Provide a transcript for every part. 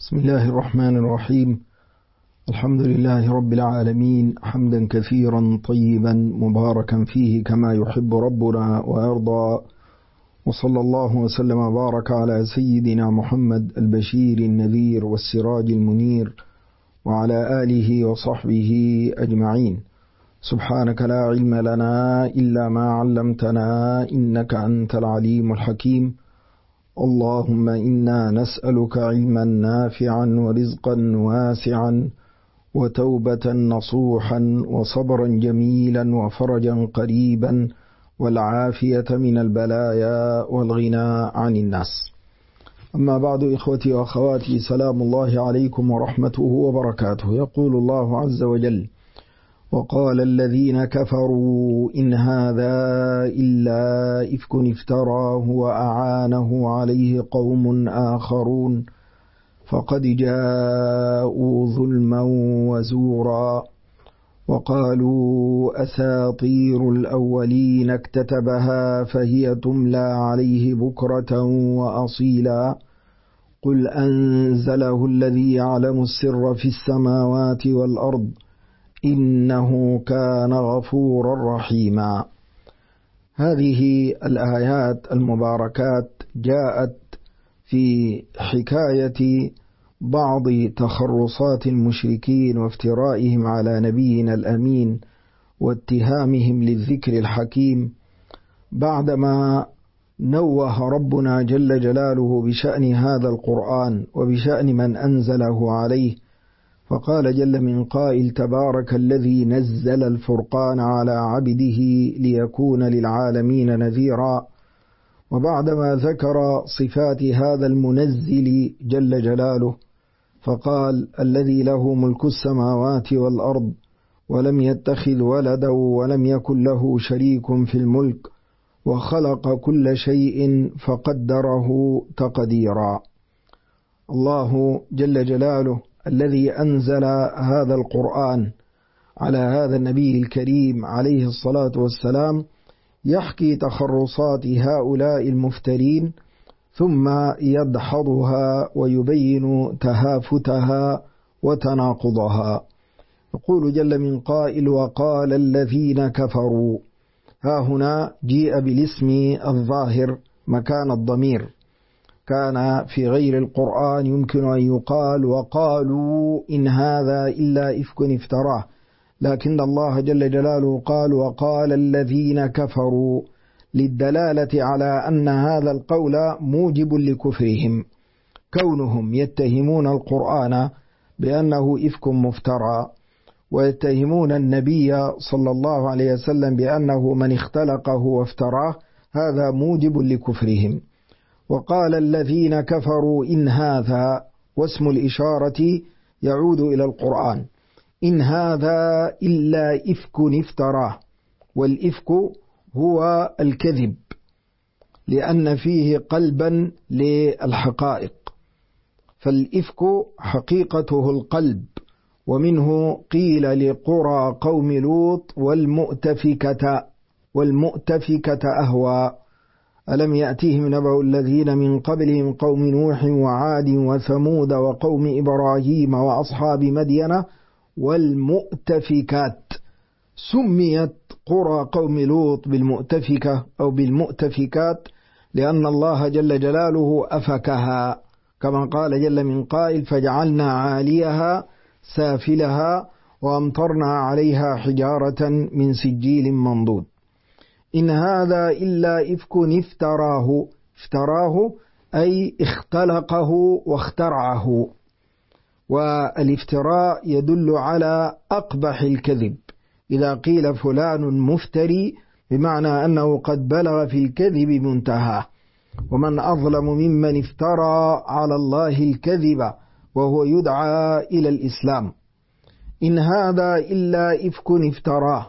بسم الله الرحمن الرحيم. الحمد لله رب العالمين، حمدا كثيرا طيبا مباركا فيه كما يحب ربنا ويرضى، وصلى الله وسلم وبارك على سيدنا محمد البشير النذير والسراج المنير وعلى آله وصحبه أجمعين. سبحانك لا علم لنا إلا ما علمتنا إنك أنت العليم الحكيم. اللهم إنا نسألك علما نافعا ورزقا واسعا وتوبة نصوحا وصبرا جميلا وفرجا قريبا والعافية من البلايا والغنى عن الناس. أما بعد، إخوتي وأخواتي، سلام الله عليكم ورحمته وبركاته. يقول الله عز وجل: وقال الذين كفروا إن هذا إلا إفك افتراه وأعانه عليه قوم آخرون فقد جاءوا ظلما وزورا وقالوا أساطير الأولين اكتتبها فهي تملى عليه بكرة وأصيلا قل أنزله الذي يعلم السر في السماوات والأرض إنه كان غفورا رحيما. هذه الآيات المباركات جاءت في حكاية بعض تخرصات المشركين وافترائهم على نبينا الأمين واتهامهم للذكر الحكيم، بعدما نوه ربنا جل جلاله بشأن هذا القرآن وبشأن من أنزله عليه، فقال جل من قائل: تبارك الذي نزل الفرقان على عبده ليكون للعالمين نذيرا. وبعدما ذكر صفات هذا المنزل جل جلاله فقال: الذي له ملك السماوات والأرض ولم يتخذ ولدا ولم يكن له شريك في الملك وخلق كل شيء فقدره تقديرا. الله جل جلاله الذي أنزل هذا القرآن على هذا النبي الكريم عليه الصلاة والسلام يحكي تخرصات هؤلاء المفترين، ثم يدحضها ويبين تهافتها وتناقضها. يقول جل من قائل: وقال الذين كفروا. ها هنا جيء بالاسم الظاهر مكان الضمير، كان في غير القرآن يمكن أن يقال وقالوا إن هذا إلا إفك افتراه، لكن الله جل جلاله قال: وقال الذين كفروا، للدلالة على أن هذا القول موجب لكفرهم، كونهم يتهمون القرآن بأنه إفك مفترى، ويتهمون النبي صلى الله عليه وسلم بأنه من اختلقه وافتراه، هذا موجب لكفرهم. وقال الذين كفروا إن هذا، واسم الإشارة يعود إلى القرآن، إن هذا إلا إفك افتراه، والإفك هو الكذب لأن فيه قلبا للحقائق، فالإفك حقيقته القلب. ومنه قيل لقرى قوم لوط والمؤتفكة أهوى ألم يأتيهم نبأ الذين من قبلهم قوم نوح وعاد وثمود وقوم إبراهيم وأصحاب مدين والمؤتفكات. سميت قرى قوم لوط بالمؤتفكة أو بالمؤتفكات لأن الله جل جلاله أفكها، كما قال جل من قائل: فجعلنا عاليها سافلها وأمطرنا عليها حجارة من سجيل منضود. إن هذا إلا إفك افتراه أي اختلقه واخترعه، والافتراء يدل على أقبح الكذب. إذا قيل فلان مفتري بمعنى أنه قد بلغ في الكذب منتهى، ومن أظلم ممن افترى على الله الكذب وهو يدعى إلى الإسلام. إن هذا إلا إفك افتراه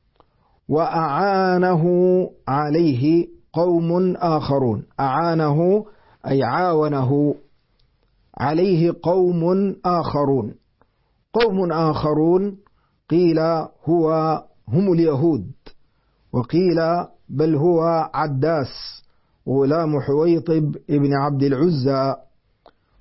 وأعانه عليه قوم آخرون. أعانه أي عاونه عليه قوم آخرون. قوم آخرون قيل هم اليهود، وقيل بل هو عداس غلام حويطب ابن عبد العزى،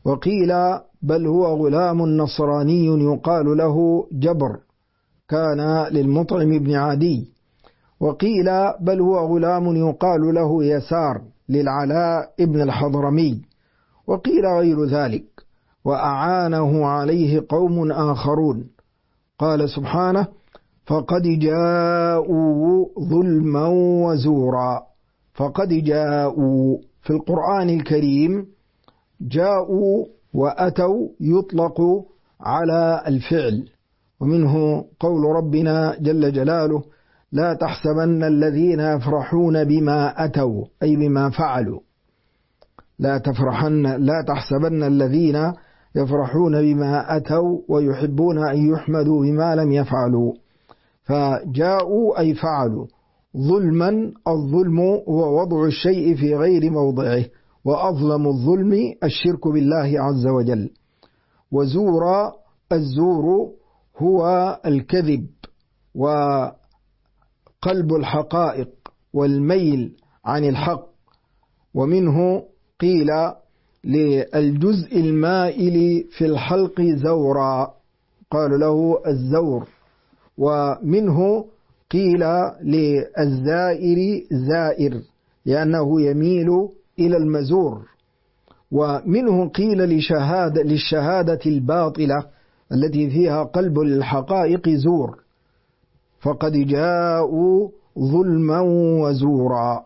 وقيل بل هو غلام نصراني يقال له جبر كان للمطعم بن عدي، وقيل بل هو غلام يقال له يسار للعلاء ابن الحضرمي، وقيل غير ذلك. وأعانه عليه قوم آخرون. قال سبحانه: فقد جاءوا ظلما وزورا. فقد جاءوا في القرآن الكريم جاءوا وأتوا يطلق على الفعل، ومنه قول ربنا جل جلاله: لا تحسبن الذين يفرحون بما أتوا أي بما فعلوا. لا تحسبن الذين يفرحون بما أتوا ويحبون أن يحمدوا بما لم يفعلوا. فجاءوا أي فعلوا ظلما. الظلم هو وضع الشيء في غير موضعه، وأظلم الظلم الشرك بالله عز وجل. وزورا، الزور هو الكذب وقلب الحقائق والميل عن الحق، ومنه قيل للجزء المائل في الحلق زورا، قال له الزور. ومنه قيل للزائر زائر لأنه يميل إلى المزور. ومنه قيل للشهادة الباطلة التي فيها قلب الحقائق زور. فقد جاءوا ظلما وزورا.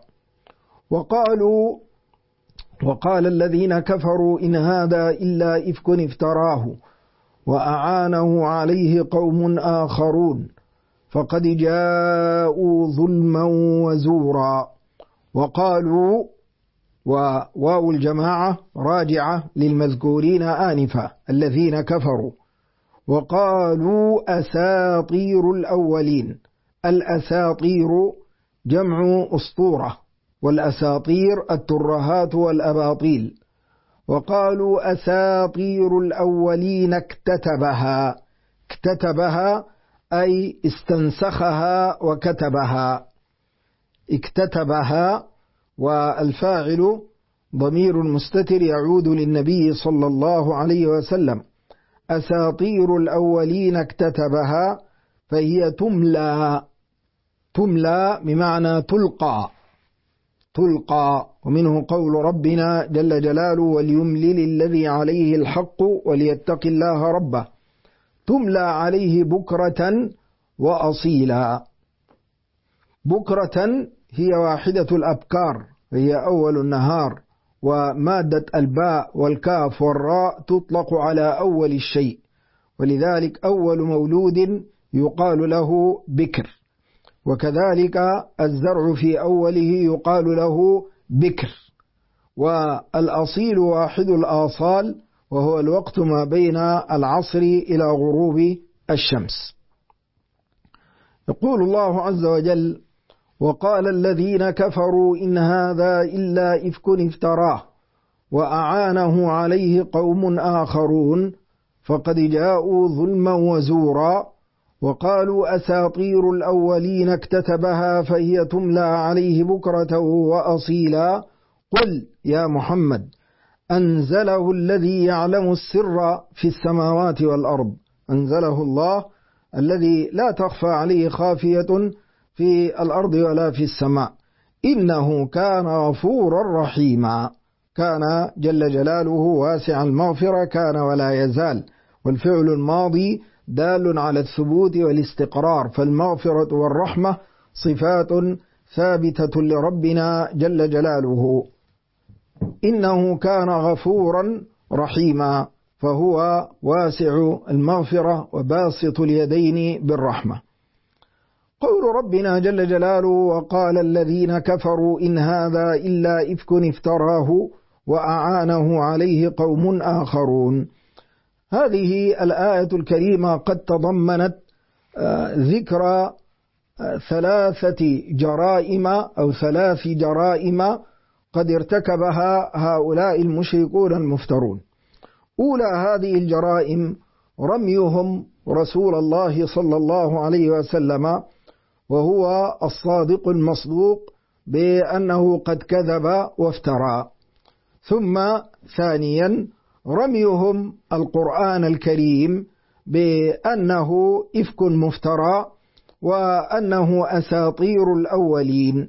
وقال الذين كفروا إن هذا إلا إفك افتراه وأعانه عليه قوم آخرون فقد جاءوا ظلما وزورا. وقالوا، وواو الجماعة راجعة للمذكورين آنفا الذين كفروا. وقالوا أساطير الأولين. الأساطير جمع أسطورة، والأساطير الترهات والأباطيل. وقالوا أساطير الأولين اكتتبها. اكتتبها أي استنسخها وكتبها. اكتتبها، والفاعل ضمير مستتر يعود للنبي صلى الله عليه وسلم. أساطير الأولين اكتتبها، فهي تملى بمعنى تلقى. ومنه قول ربنا جل جلاله: وليملل الذي عليه الحق وليتق الله ربه. تملى عليه بكرة وأصيلا. بكرة هي واحدة الأبكار، هي أول النهار، ومادة الباء والكاف والراء تطلق على أول الشيء، ولذلك أول مولود يقال له بكر. وكذلك الزرع في أوله يقال له بكر. والأصيل واحد الآصال، وهو الوقت ما بين العصر إلى غروب الشمس. يقول الله عز وجل: وقال الذين كفروا إن هذا إلا إفك افتراه وأعانه عليه قوم آخرون فقد جاءوا ظلما وزورا. وقالوا أساطير الأولين اكتتبها فهي تملى عليه بكرة وأصيلا. قل يا محمد: أنزله الذي يعلم السر في السماوات والأرض. أنزله الله الذي لا تخفى عليه خافية في الأرض ولا في السماء. إنه كان غفورا رحيما. كان جل جلاله واسع المغفرة، كان ولا يزال، والفعل الماضي دال على الثبوت والاستقرار، فالمغفرة والرحمة صفات ثابتة لربنا جل جلاله. إنه كان غفورا رحيما، فهو واسع المغفرة وباسط اليدين بالرحمة. قول ربنا جل جلاله: وقال الذين كفروا إن هذا إلا إفك افتراه وأعانه عليه قوم آخرون. هذه الآية الكريمة قد تضمنت ذكر ثلاث جرائم قد ارتكبها هؤلاء المشركون المفترون. أولى هذه الجرائم رميهم رسول الله صلى الله عليه وسلم وهو الصادق المصدوق بأنه قد كذب وافترى. ثم ثانيا رميهم القرآن الكريم بأنه إفك مفترى وأنه أساطير الأولين،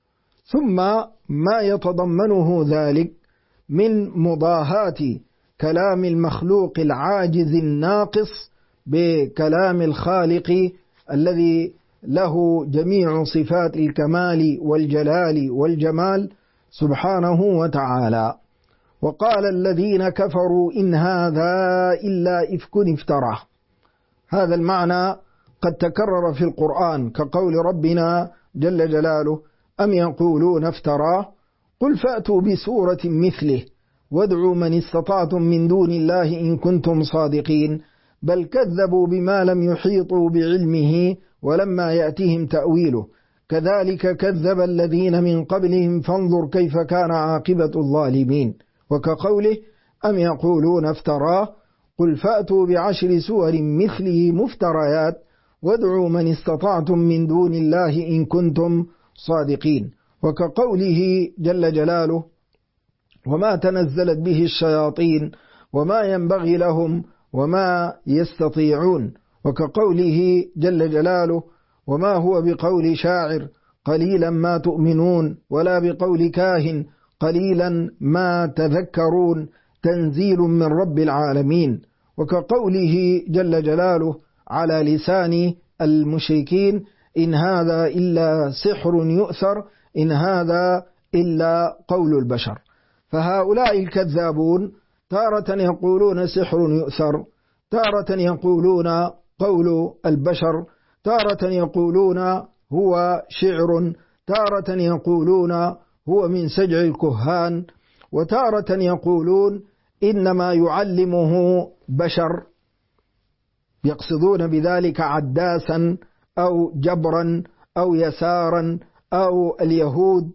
ثم ما يتضمنه ذلك من مضاهاة كلام المخلوق العاجز الناقص بكلام الخالق الذي له جميع صفات الكمال والجلال والجمال سبحانه وتعالى. وقال الذين كفروا إن هذا إلا إفك افتراه. هذا المعنى قد تكرر في القرآن كقول ربنا جل جلاله أم يقولون افتراه قل فأتوا بسورة مثله وادعوا من استطعتم من دون الله إن كنتم صادقين بل كذبوا بما لم يحيطوا بعلمه ولما يأتهم تأويله كذلك كذب الذين من قبلهم فانظر كيف كان عاقبة الظالمين. وكقوله أم يقولون افتراه قل فأتوا بعشر سور مثله مفتريات وادعوا من استطعتم من دون الله إن كنتم صادقين. وكقوله جل جلاله وما تنزلت به الشياطين وما ينبغي لهم وما يستطيعون. وكقوله جل جلاله وما هو بقول شاعر قليلا ما تؤمنون ولا بقول كاهن قليلا ما تذكرون تنزيل من رب العالمين. وكقوله جل جلاله على لسان المشركين إن هذا إلا سحر يؤثر إن هذا إلا قول البشر. فهؤلاء الكذابون تارة يقولون سحر يؤثر، تارة يقولون قول البشر، تارة يقولون هو شعر، تارة يقولون هو من سجع الكهان، وتارة يقولون إنما يعلمه بشر يقصدون بذلك عداسا أو جبرا أو يسارا أو اليهود.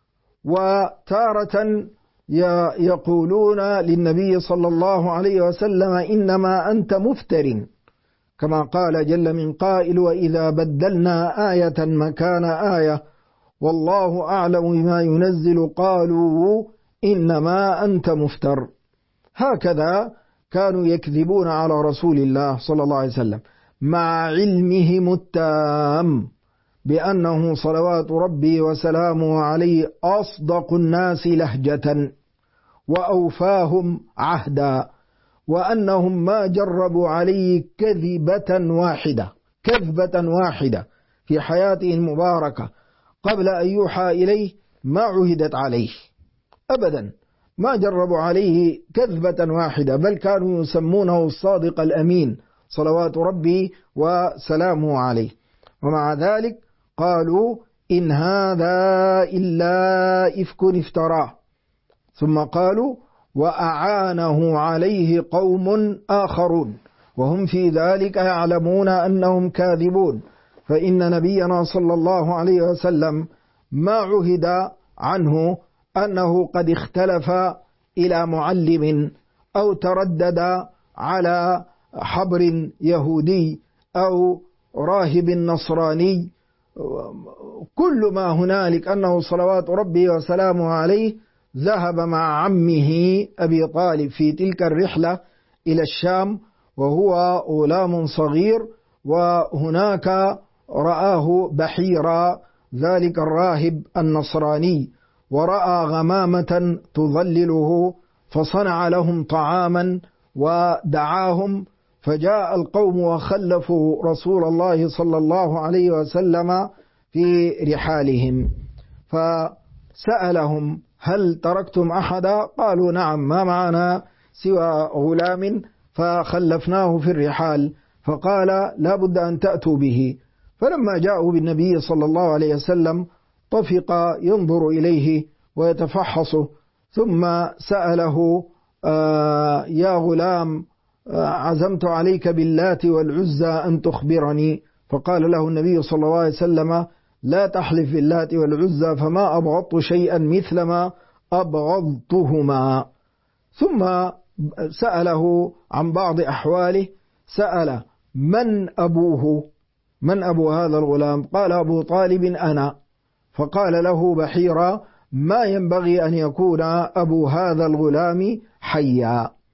وتارة يقولون للنبي صلى الله عليه وسلم إنما أنت مفتر كما قال جل من قائل وإذا بدلنا آية مكان آية والله أعلم بما ينزل قالوا إنما أنت مفتر. هكذا كانوا يكذبون على رسول الله صلى الله عليه وسلم مع علمهم التام بأنه صلوات ربي وسلامه عليه أصدق الناس لهجة وأوفاهم عهدا وأنهم ما جربوا عليه كذبة واحدة في حياته المباركة قبل أن يوحى إليه ما عهدت عليه أبدا، ما جربوا عليه كذبة واحدة، بل كانوا يسمونه الصادق الأمين صلوات ربي وسلامه عليه. ومع ذلك قالوا إن هذا إلا إفك افتراه، ثم قالوا وأعانه عليه قوم آخرون وهم في ذلك يعلمون أنهم كاذبون. فإن نبينا صلى الله عليه وسلم ما عهد عنه أنه قد اختلف إلى معلم أو تردد على حبر يهودي أو راهب نصراني. كل ما هنالك أنه صلوات ربي وسلامه عليه ذهب مع عمه أبي طالب في تلك الرحلة إلى الشام وهو غلام صغير، وهناك رآه بحيرا ذلك الراهب النصراني ورأى غمامة تظلله فصنع لهم طعاما ودعاهم، فجاء القوم وخلفوا رسول الله صلى الله عليه وسلم في رحالهم فسألهم هل تركتم أحدا؟ قالوا نعم ما معنا سوى غلام فخلفناه في الرحال. فقال لا بد أن تأتوا به. فلما جاءوا بالنبي صلى الله عليه وسلم طفق ينظر إليه ويتفحصه، ثم سأله يا غلام عزمت عليك باللات والعزى أن تخبرني. فقال له النبي صلى الله عليه وسلم لا تحلف باللات والعزى فما أبغضت شيئا مثلما أبغضتهما. ثم سأله عن بعض أحواله، سأل من أبوه، من أبو هذا الغلام؟ قال أبو طالب أنا. فقال له بحيرا ما ينبغي أن يكون أبو هذا الغلام حيا.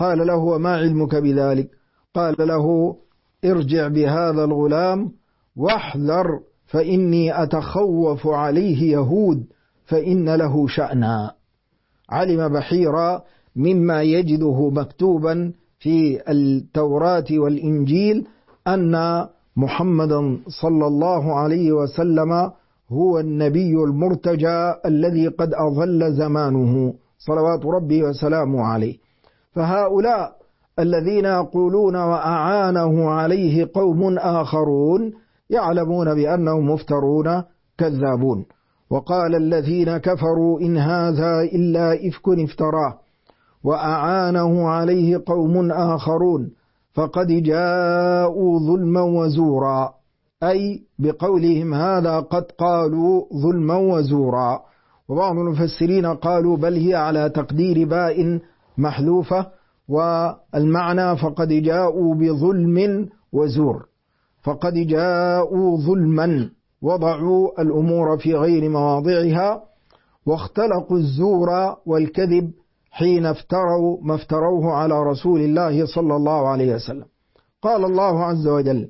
قال له: وما علمك بذلك؟ قال له: ارجع بهذا الغلام واحذر، فإني أتخوف عليه يهود فإن له شأنا. علم بحيرا مما يجده مكتوبا في التوراة والإنجيل أن محمدا صلى الله عليه وسلم هو النبي المرتجى الذي قد أظل زمانه صلوات ربي وسلامه عليه. فهؤلاء الذين يقولون وأعانه عليه قوم آخرون يعلمون بأنهم مفترون كذابون. وقال الذين كفروا إن هذا إلا إفك افتراه وأعانه عليه قوم آخرون فقد جاءوا ظلما وزورا، أي بقولهم هذا قد قالوا ظلما وزورا. وبعض المفسرين قالوا بل هي على تقدير باء محذوفة، والمعنى فقد جاءوا بظلم وزور، فقد جاءوا ظلما، وضعوا الأمور في غير مواضعها، واختلقوا الزور والكذب حين افتروا ما افتروه على رسول الله صلى الله عليه وسلم. قال الله عز وجل: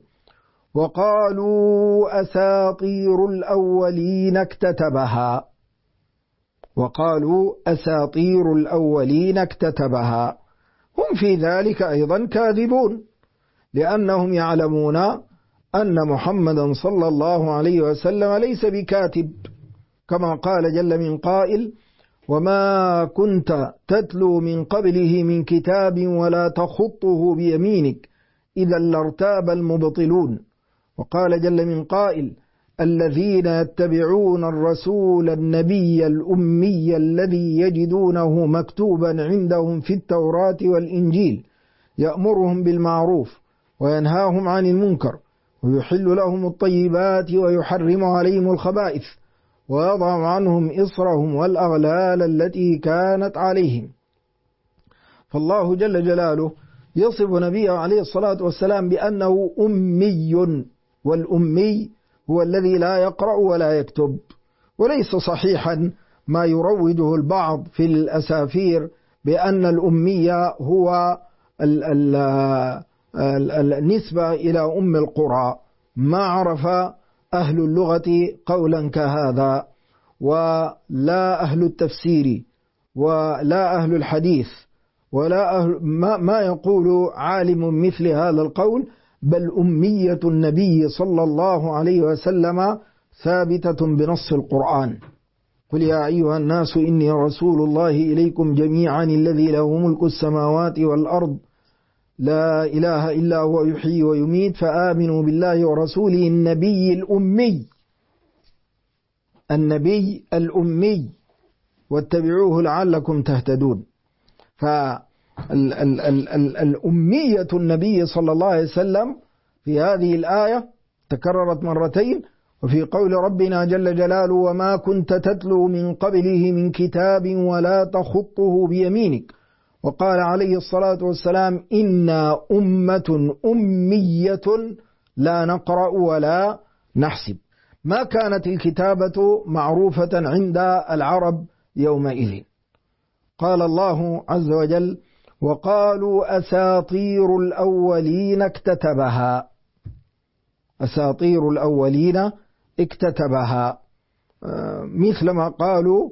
وقالوا أساطير الأولين اكتتبها. وقالوا أساطير الأولين اكتتبها. هم في ذلك أيضا كاذبون، لأنهم يعلمون أن محمدا صلى الله عليه وسلم ليس بكاتب، كما قال جل من قائل: وما كنت تتلو من قبله من كتاب ولا تخطه بيمينك إذا لارتاب المبطلون. وقال جل من قائل: الذين يتبعون الرسول النبي الأمي الذي يجدونه مكتوبا عندهم في التوراة والإنجيل يأمرهم بالمعروف وينهاهم عن المنكر ويحل لهم الطيبات ويحرم عليهم الخبائث ويضع عنهم إصرهم والأغلال التي كانت عليهم. فالله جل جلاله يصف نبيه عليه الصلاة والسلام بأنه أمي، والأمي هو الذي لا يقرأ ولا يكتب. وليس صحيحا ما يروجه البعض في الأسافير بأن الأمي هو النسبة إلى أم القرى. ما عرف أهل اللغة قولا كهذا، ولا أهل التفسير ولا أهل الحديث ولا أهل ما يقول عالم مثل هذا القول، بل أمية النبي صلى الله عليه وسلم ثابتة بنص القرآن: قل يا أيها الناس إني رسول الله إليكم جميعا الذي له ملك السماوات والأرض لا إله إلا هو يحيي ويميت فآمنوا بالله ورسوله النبي الأمي، النبي الأمي واتبعوه لعلكم تهتدون. فالأمية النبي صلى الله عليه وسلم في هذه الآية تكررت مرتين، وفي قول ربنا جل جلاله: وما كنت تتلو من قبله من كتاب ولا تخطه بيمينك. وقال عليه الصلاة والسلام: إنا أمة أمية لا نقرأ ولا نحسب. ما كانت الكتابة معروفة عند العرب يومئذ. قال الله عز وجل: وقالوا أساطير الأولين اكتتبها. أساطير الأولين اكتتبها، مثل ما قالوا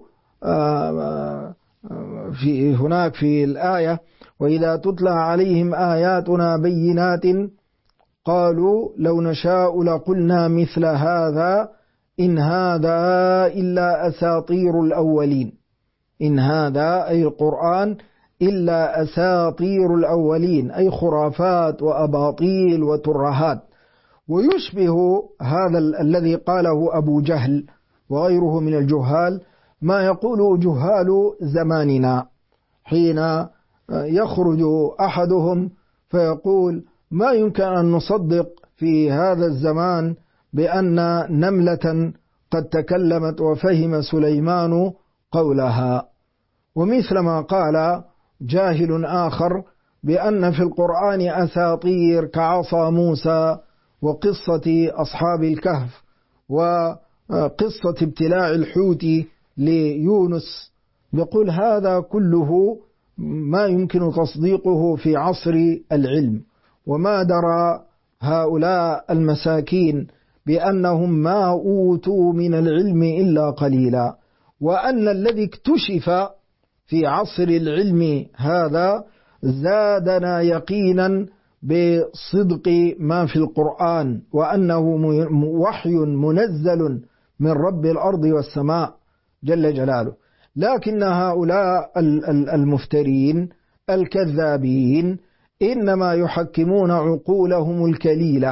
هناك في الآية: وإذا تتلى عليهم آياتنا بينات قالوا لو نشاء لقلنا مثل هذا إن هذا إلا أساطير الأولين. إن هذا أي القرآن إلا أساطير الأولين، أي خرافات وأباطيل وترهات. ويشبه هذا الذي قاله أبو جهل وغيره من الجهال ما يقول جهال زماننا، حين يخرج أحدهم فيقول: ما يمكن أن نصدق في هذا الزمان بأن نملة قد تكلمت وفهم سليمان قولها. ومثل ما قال جاهل آخر بأن في القرآن أساطير كعصا موسى وقصة أصحاب الكهف وقصة ابتلاع الحوت ليونس، يقول هذا كله ما يمكن تصديقه في عصر العلم. وما درى هؤلاء المساكين بأنهم ما أوتوا من العلم إلا قليلا، وأن الذي اكتشف في عصر العلم هذا زادنا يقينا بصدق ما في القرآن، وأنه وحي منزل من رب الأرض والسماء جل جلاله. لكن هؤلاء المفترين الكذابين إنما يحكمون عقولهم الكليلة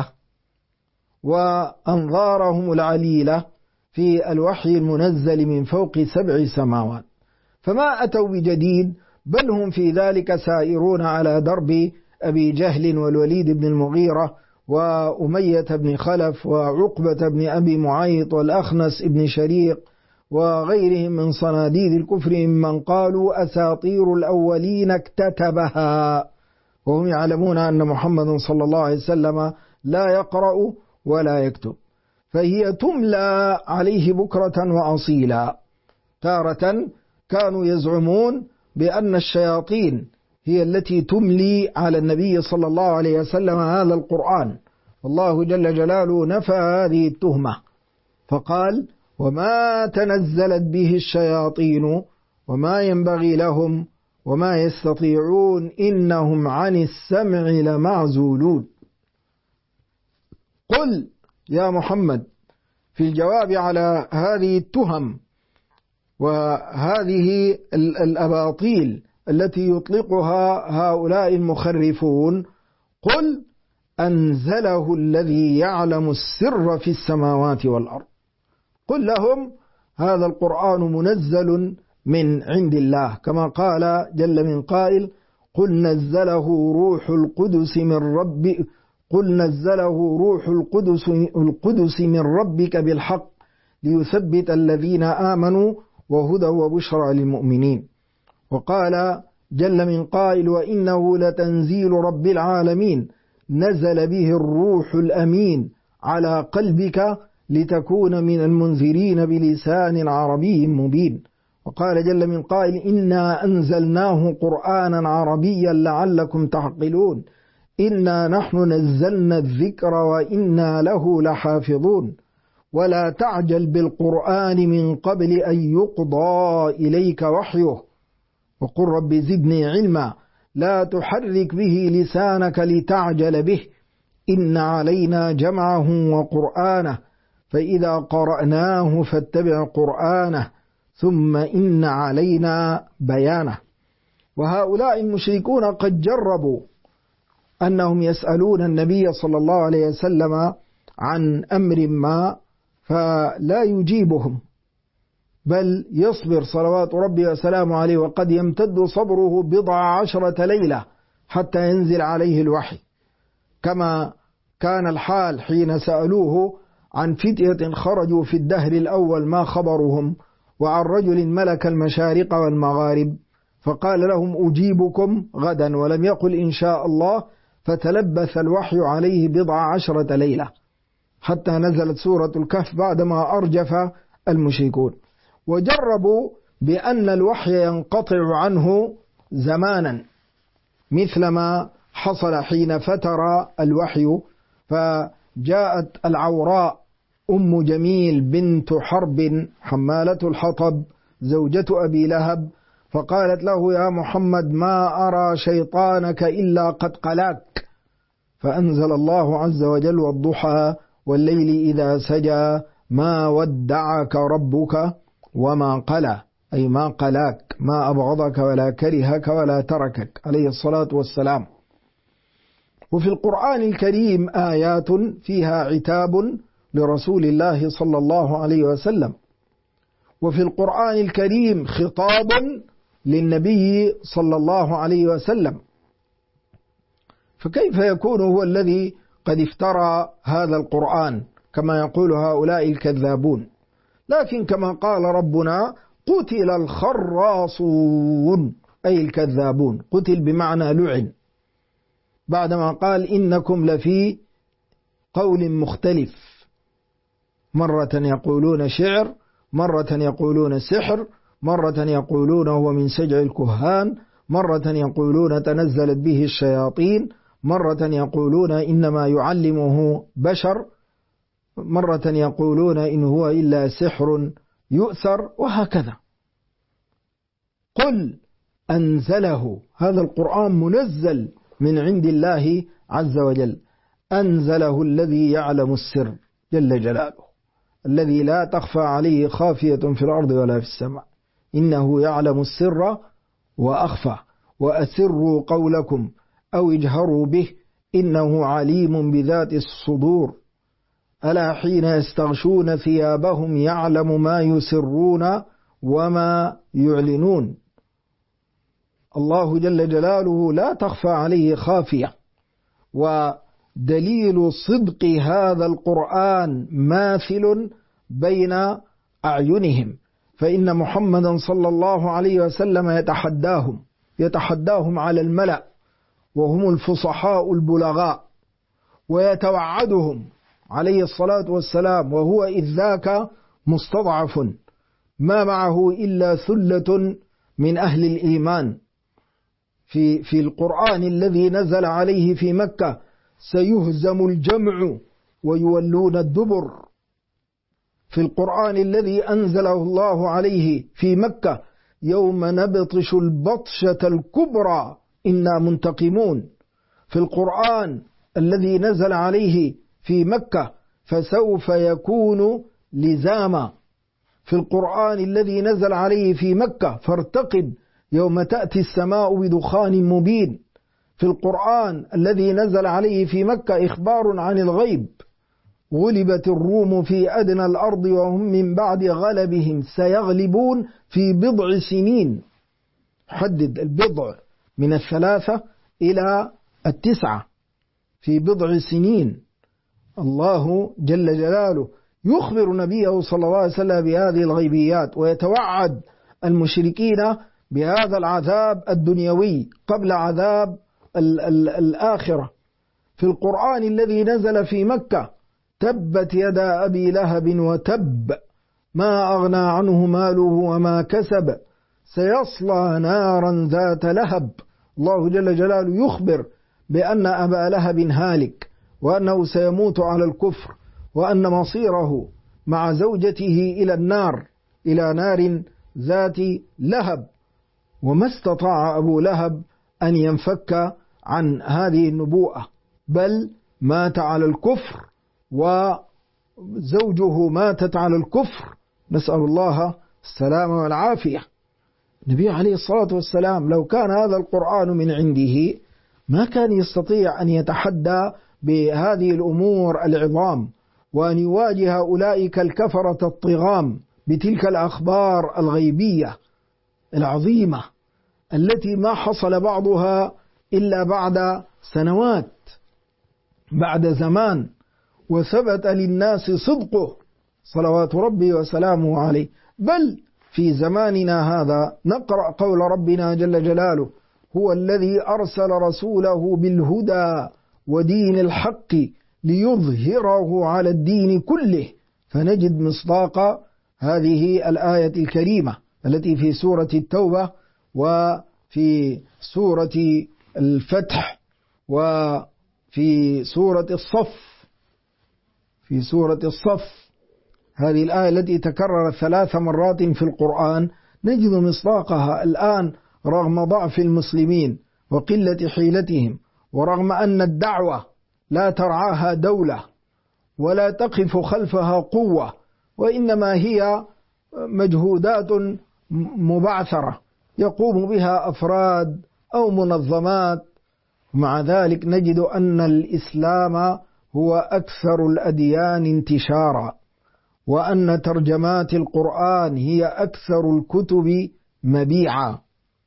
وأنظارهم العليلة في الوحي المنزل من فوق 7 سماوات، فما أتوا بجديد، بل هم في ذلك سائرون على درب أبي جهل والوليد بن المغيرة وأمية بن خلف وعقبة بن أبي معيط والأخنس بن شريق وغيرهم من صناديد الكفر ممن قالوا أساطير الأولين اكتتبها، وهم يعلمون أن محمد صلى الله عليه وسلم لا يقرأ ولا يكتب، فهي تملى عليه بكرة وأصيلا. تارة كانوا يزعمون بأن الشياطين هي التي تملي على النبي صلى الله عليه وسلم هذا القرآن، والله جل جلاله نفى هذه التهمة فقال: وما تنزلت به الشياطين وما ينبغي لهم وما يستطيعون إنهم عن السمع لمعزولون. قل يا محمد في الجواب على هذه التهم وهذه الأباطيل التي يطلقها هؤلاء المخرفون، قل أنزله الذي يعلم السر في السماوات والأرض. قل لهم هذا القرآن منزل من عند الله، كما قال جل من قائل: قل نزله روح القدس من ربك بالحق ليثبت الذين آمنوا وهدى وبشرى للمؤمنين. وقال جل من قائل: وإنه لتنزيل رب العالمين نزل به الروح الأمين على قلبك لتكون من المنذرين بلسان عربي مبين. وقال جل من قائل: إنا أنزلناه قرآنا عربيا لعلكم تعقلون إنا نحن نزلنا الذكر وإنا له لحافظون ولا تعجل بالقرآن من قبل أن يقضى إليك وحيه وقل رب زدني علما لا تحرك به لسانك لتعجل به إن علينا جمعه وقرآنه فإذا قرأناه فاتبع قرآنه ثم إن علينا بيانه. وهؤلاء المشركون قد جربوا أنهم يسألون النبي صلى الله عليه وسلم عن أمر ما فلا يجيبهم، بل يصبر صلوات ربي وسلامه عليه، وقد يمتد صبره 10 ليلة حتى ينزل عليه الوحي، كما كان الحال حين سألوه عن فتية خرجوا في الدهر الأول ما خبرهم، وعن رجل ملك المشارق والمغارب، فقال لهم أجيبكم غدا، ولم يقل إن شاء الله، فتلبث الوحي عليه 10 ليلة حتى نزلت سورة الكهف بعدما أرجف المشركون. وجربوا بأن الوحي ينقطع عنه زمانا، مثلما حصل حين فتر الوحي، فجاءت العوراء أم جميل بنت حرب حمالة الحطب زوجة أبي لهب، فقالت له: يا محمد ما أرى شيطانك إلا قد قلاك، فأنزل الله عز وجل: والضحى والليل إذا سجى ما ودعك ربك وما قلى، أي ما قلاك، ما أبغضك ولا كرهك ولا تركك عليه الصلاة والسلام. وفي القرآن الكريم آيات فيها عتاب لرسول الله صلى الله عليه وسلم، وفي القرآن الكريم خطاب للنبي صلى الله عليه وسلم، فكيف يكون هو الذي قد افترى هذا القرآن كما يقول هؤلاء الكذابون؟ لكن كما قال ربنا: قتل الخراصون، أي الكذابون، قتل بمعنى لعن، بعدما قال: إنكم لفي قول مختلف، مرة يقولون شعر، مرة يقولون سحر، مرة يقولون هو من سجع الكهان، مرة يقولون تنزلت به الشياطين، مرة يقولون إنما يعلمه بشر، مرة يقولون إن هو إلا سحر يؤثر، وهكذا. قل أنزله، هذا القرآن منزل من عند الله عز وجل، أنزله الذي يعلم السر جل جلاله، الذي لا تخفى عليه خافية في الأرض ولا في السماء، إنه يعلم السر وأخفى، وأسروا قولكم أو اجهروا به إنه عليم بذات الصدور، ألا حين يستغشون ثيابهم يعلم ما يسرون وما يعلنون. الله جل جلاله لا تخفى عليه خافية. ودليل صدق هذا القرآن ماثل بين أعينهم، فإن محمدا صلى الله عليه وسلم يتحداهم على الملأ وهم الفصحاء البلغاء، ويتوعدهم عليه الصلاة والسلام وهو إذ ذاك مستضعف ما معه إلا ثلة من أهل الإيمان. في القرآن الذي نزل عليه في مكة سيهزم الجمع ويولون الدبر. في القرآن الذي أنزله الله عليه في مكة يوم نبطش البطشة الكبرى إنا منتقمون. في القرآن الذي نزل عليه في مكة فسوف يكون لزاما. في القرآن الذي نزل عليه في مكة فارتقب يوم تأتي السماء بدخان مبين. في القرآن الذي نزل عليه في مكة إخبار عن الغيب، غلبت الروم في أدنى الأرض وهم من بعد غلبهم سيغلبون في بضع سنين. حدد البضع من 3 إلى 9 في بضع سنين. الله جل جلاله يخبر نبيه صلى الله عليه وسلم بهذه الغيبيات، ويتوعد المشركين بهذا العذاب الدنيوي قبل عذاب الآخرة. في القرآن الذي نزل في مكة تبت يدا أبي لهب وتب ما أغنى عنه ماله وما كسب سيصلى نارا ذات لهب. الله جل جلاله يخبر بأن أبا لهب هالك، وأنه سيموت على الكفر، وأن مصيره مع زوجته إلى النار، إلى نار ذات لهب. وما استطاع أبو لهب أن ينفك عن هذه النبوءة، بل مات على الكفر وزوجه ماتت على الكفر، نسأل الله السلامة والعافية. النبي عليه الصلاة والسلام لو كان هذا القرآن من عنده ما كان يستطيع أن يتحدى بهذه الأمور العظام، وأن يواجه أولئك الكفرة الطغام بتلك الأخبار الغيبية العظيمة التي ما حصل بعضها إلا بعد سنوات، بعد زمان، وثبت للناس صدقه صلوات ربي وسلامه عليه. بل في زماننا هذا نقرأ قول ربنا جل جلاله: هو الذي أرسل رسوله بالهدى ودين الحق ليظهره على الدين كله. فنجد مصداق هذه الآية الكريمة التي في سورة التوبة وفي سورة الفتح وفي سورة الصف. في سورة الصف هذه الآية التي تكررت 3 مرات في القرآن نجد مصداقها الآن، رغم ضعف المسلمين وقلة حيلتهم، ورغم أن الدعوة لا ترعاها دولة ولا تقف خلفها قوة، وإنما هي مجهودات مبعثرة يقوم بها أفراد أو منظمات. مع ذلك نجد أن الإسلام هو أكثر الأديان انتشارا، وأن ترجمات القرآن هي أكثر الكتب مبيعا،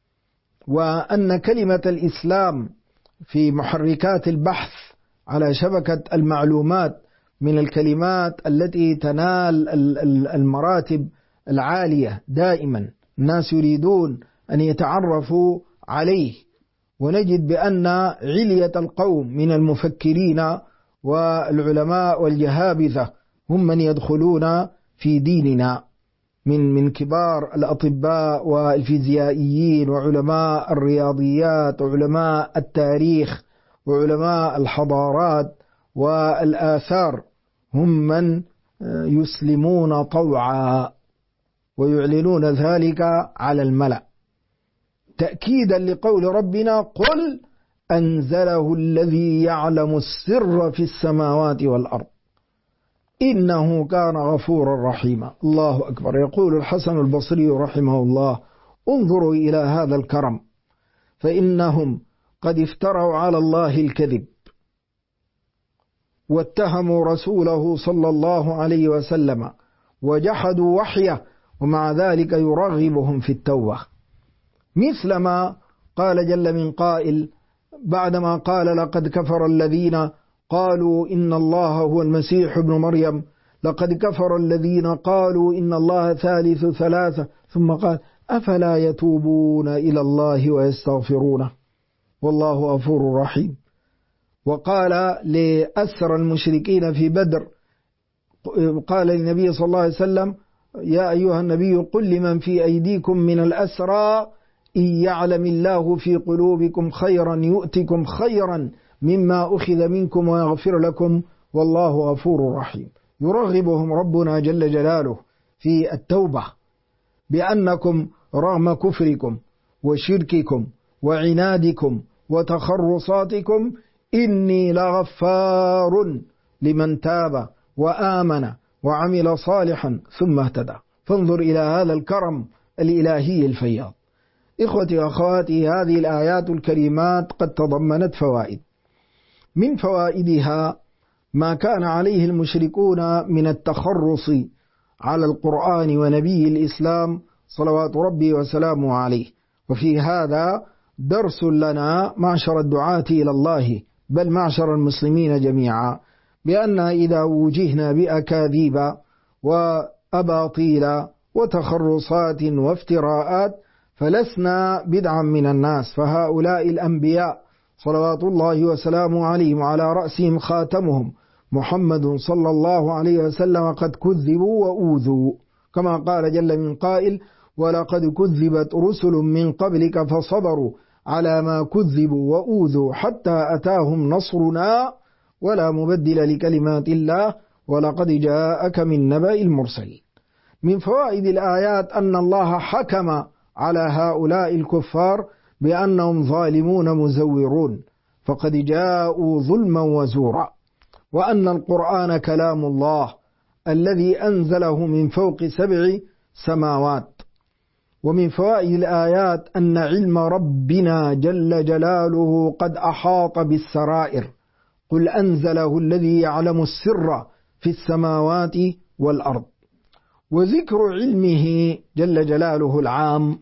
وأن كلمة الإسلام في محركات البحث على شبكة المعلومات من الكلمات التي تنال المراتب العالية دائما. الناس يريدون أن يتعرفوا عليه، ونجد بأن علية القوم من المفكرين والعلماء والجهابذة هم من يدخلون في ديننا. من كبار الأطباء والفيزيائيين وعلماء الرياضيات وعلماء التاريخ وعلماء الحضارات والآثار، هم من يسلمون طوعا ويعلنون ذلك على الملأ، تأكيدا لقول ربنا: قل أنزله الذي يعلم السر في السماوات والأرض إنه كان غفورا رحيما. الله أكبر. يقول الحسن البصري رحمه الله: انظروا إلى هذا الكرم، فإنهم قد افتروا على الله الكذب واتهموا رسوله صلى الله عليه وسلم وجحدوا وحيه، ومع ذلك يرغبهم في التوبة، مثلما قال جل من قائل بعدما قال: لقد كفر الذين قالوا إن الله هو المسيح ابن مريم، لقد كفر الذين قالوا إن الله ثالث ثلاثة، ثم قال: أفلا يتوبون إلى الله ويستغفرونه والله غفور رحيم. وقال لأسر المشركين في بدر، قال للنبي صلى الله عليه وسلم: يا أيها النبي قل لمن في أيديكم من الأسرى إن يعلم الله في قلوبكم خيرا يؤتكم خيرا مما أخذ منكم ويغفر لكم والله غفور رحيم. يرغبهم ربنا جل جلاله في التوبة، بأنكم رغم كفركم وشرككم وعنادكم وتخرصاتكم إني لغفار لمن تاب وآمن وعمل صالحا ثم اهتدى. فانظر إلى هذا الكرم الإلهي الفياض. إخوتي وأخواتي، هذه الآيات الكريمات قد تضمنت فوائد، من فوائدها ما كان عليه المشركون من التخرص على القرآن ونبي الإسلام صلوات ربي وسلامه عليه. وفي هذا درس لنا معشر الدعاة إلى الله، بل معشر المسلمين جميعا، بأن إذا وجهنا بأكاذيب وأباطيل وتخرصات وافتراءات فلسنا بدعا من الناس، فهؤلاء الأنبياء صلوات الله وسلامه عليهم وعلى رأسهم خاتمهم محمد صلى الله عليه وسلم قد كذبوا وأوذوا، كما قال جل من قائل: ولقد كذبت رسل من قبلك فصبروا على ما كذبوا وأوذوا حتى أتاهم نصرنا ولا مبدل لكلمات الله ولقد جاءك من نبأ المرسلين. من فوائد الآيات أن الله حكم على هؤلاء الكفار بأنهم ظالمون مزورون، فقد جاءوا ظلما وزورا، وأن القرآن كلام الله الذي أنزله من فوق 7 سماوات. ومن فوائد الآيات أن علم ربنا جل جلاله قد أحاط بالسرائر، قل أنزله الذي يعلم السر في السماوات والأرض. وذكر علمه جل جلاله العام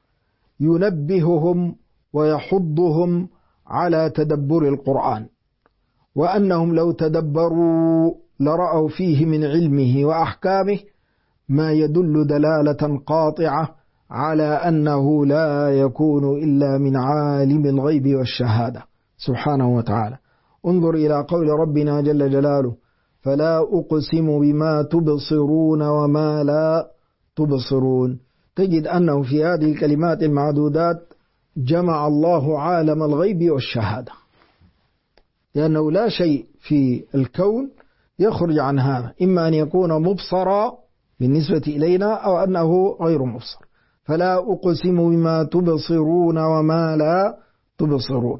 ينبههم ويحضهم على تدبر القرآن، وأنهم لو تدبروا لرأوا فيه من علمه وأحكامه ما يدل دلالة قاطعة على أنه لا يكون إلا من عالم الغيب والشهادة سبحانه وتعالى. انظر إلى قول ربنا جل جلاله: فلا أقسم بما تبصرون وما لا تبصرون. تجد أنه في هذه الكلمات المعدودات جمع الله عالم الغيب والشهادة، لأنه لا شيء في الكون يخرج عن هذا، إما أن يكون مبصرا بالنسبة إلينا أو أنه غير مبصر. فلا أقسم بما تبصرون وما لا تبصرون.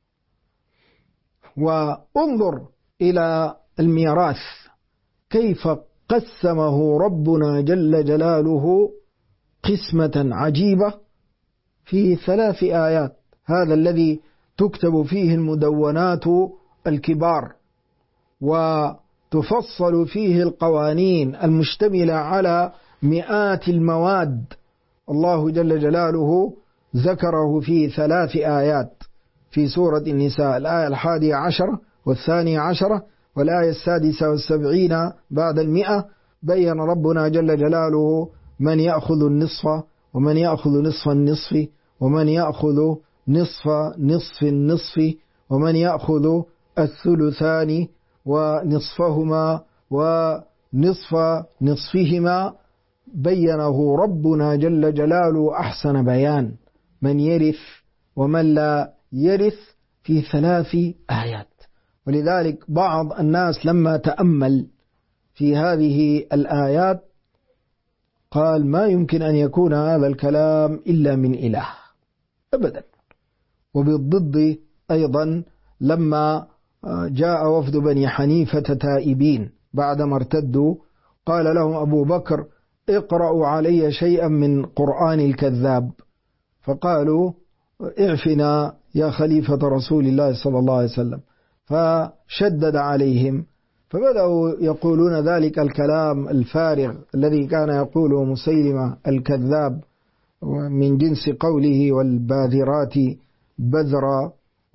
وانظر إلى الميراث كيف قسمه ربنا جل جلاله قسمة عجيبة في 3 آيات. هذا الذي تكتب فيه المدونات الكبار وتفصل فيه القوانين المشتملة على مئات المواد، الله جل جلاله ذكره في 3 آيات في سورة النساء، الآية 11 و12 والآية 76 بعد 100. بين ربنا جل جلاله من يأخذ النصف ومن يأخذ نصف النصف ومن يأخذ نصف النصف ومن يأخذ الثلثان ونصفهما ونصف نصفهما بينه ربنا جل جلاله أحسن بيان، من يرث ومن لا يرث، في 3 آيات. ولذلك بعض الناس لما تأمل في هذه الآيات قال ما يمكن أن يكون هذا الكلام إلا من إله أبدا. وبالضد أيضا لما جاء وفد بني حنيفة تائبين بعدما ارتدوا، قال لهم أبو بكر اقرأوا علي شيئا من قرآن الكذاب، فقالوا اعفنا يا خليفة رسول الله صلى الله عليه وسلم، فشدد عليهم، فبدأوا يقولون ذلك الكلام الفارغ الذي كان يقوله مسيلمة الكذاب من جنس قوله والباذرات بذرا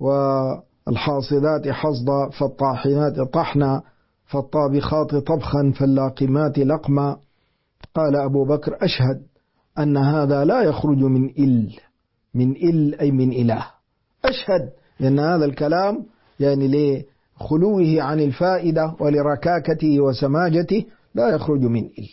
والحاصدات حصدا فالطاحنات طحنا فالطابخات طبخا فاللاقمات لقما. قال أبو بكر أشهد أن هذا لا يخرج من إل أي من إله، أشهد أن هذا الكلام يعني لخلوه عن الفائدة ولركاكته وسماجته لا يخرج من إل.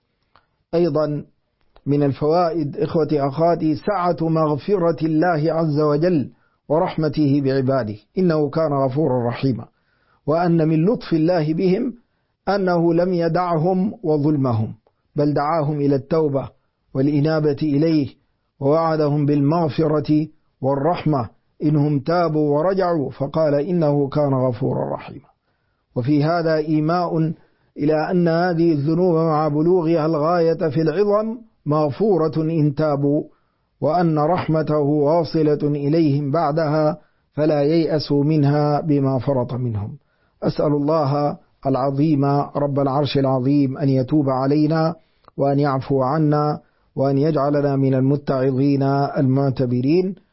أيضا من الفوائد إخوتي أخواتي سعة مغفرة الله عز وجل ورحمته بعباده، إنه كان غفورا رحيما، وأن من لطف الله بهم أنه لم يدعهم وظلمهم، بل دعاهم إلى التوبة والإنابة إليه، ووعدهم بالمغفرة والرحمة إنهم تابوا ورجعوا، فقال إنه كان غفورا رحيما. وفي هذا إيماء إلى أن هذه الذنوب مع بلوغها الغاية في العظم مغفورة إن تابوا، وأن رحمته واصلة إليهم بعدها، فلا ييأسوا منها بما فرط منهم. أسأل الله العظيم رب العرش العظيم أن يتوب علينا وأن يعفو عنا وأن يجعلنا من المتعظين المعتبرين.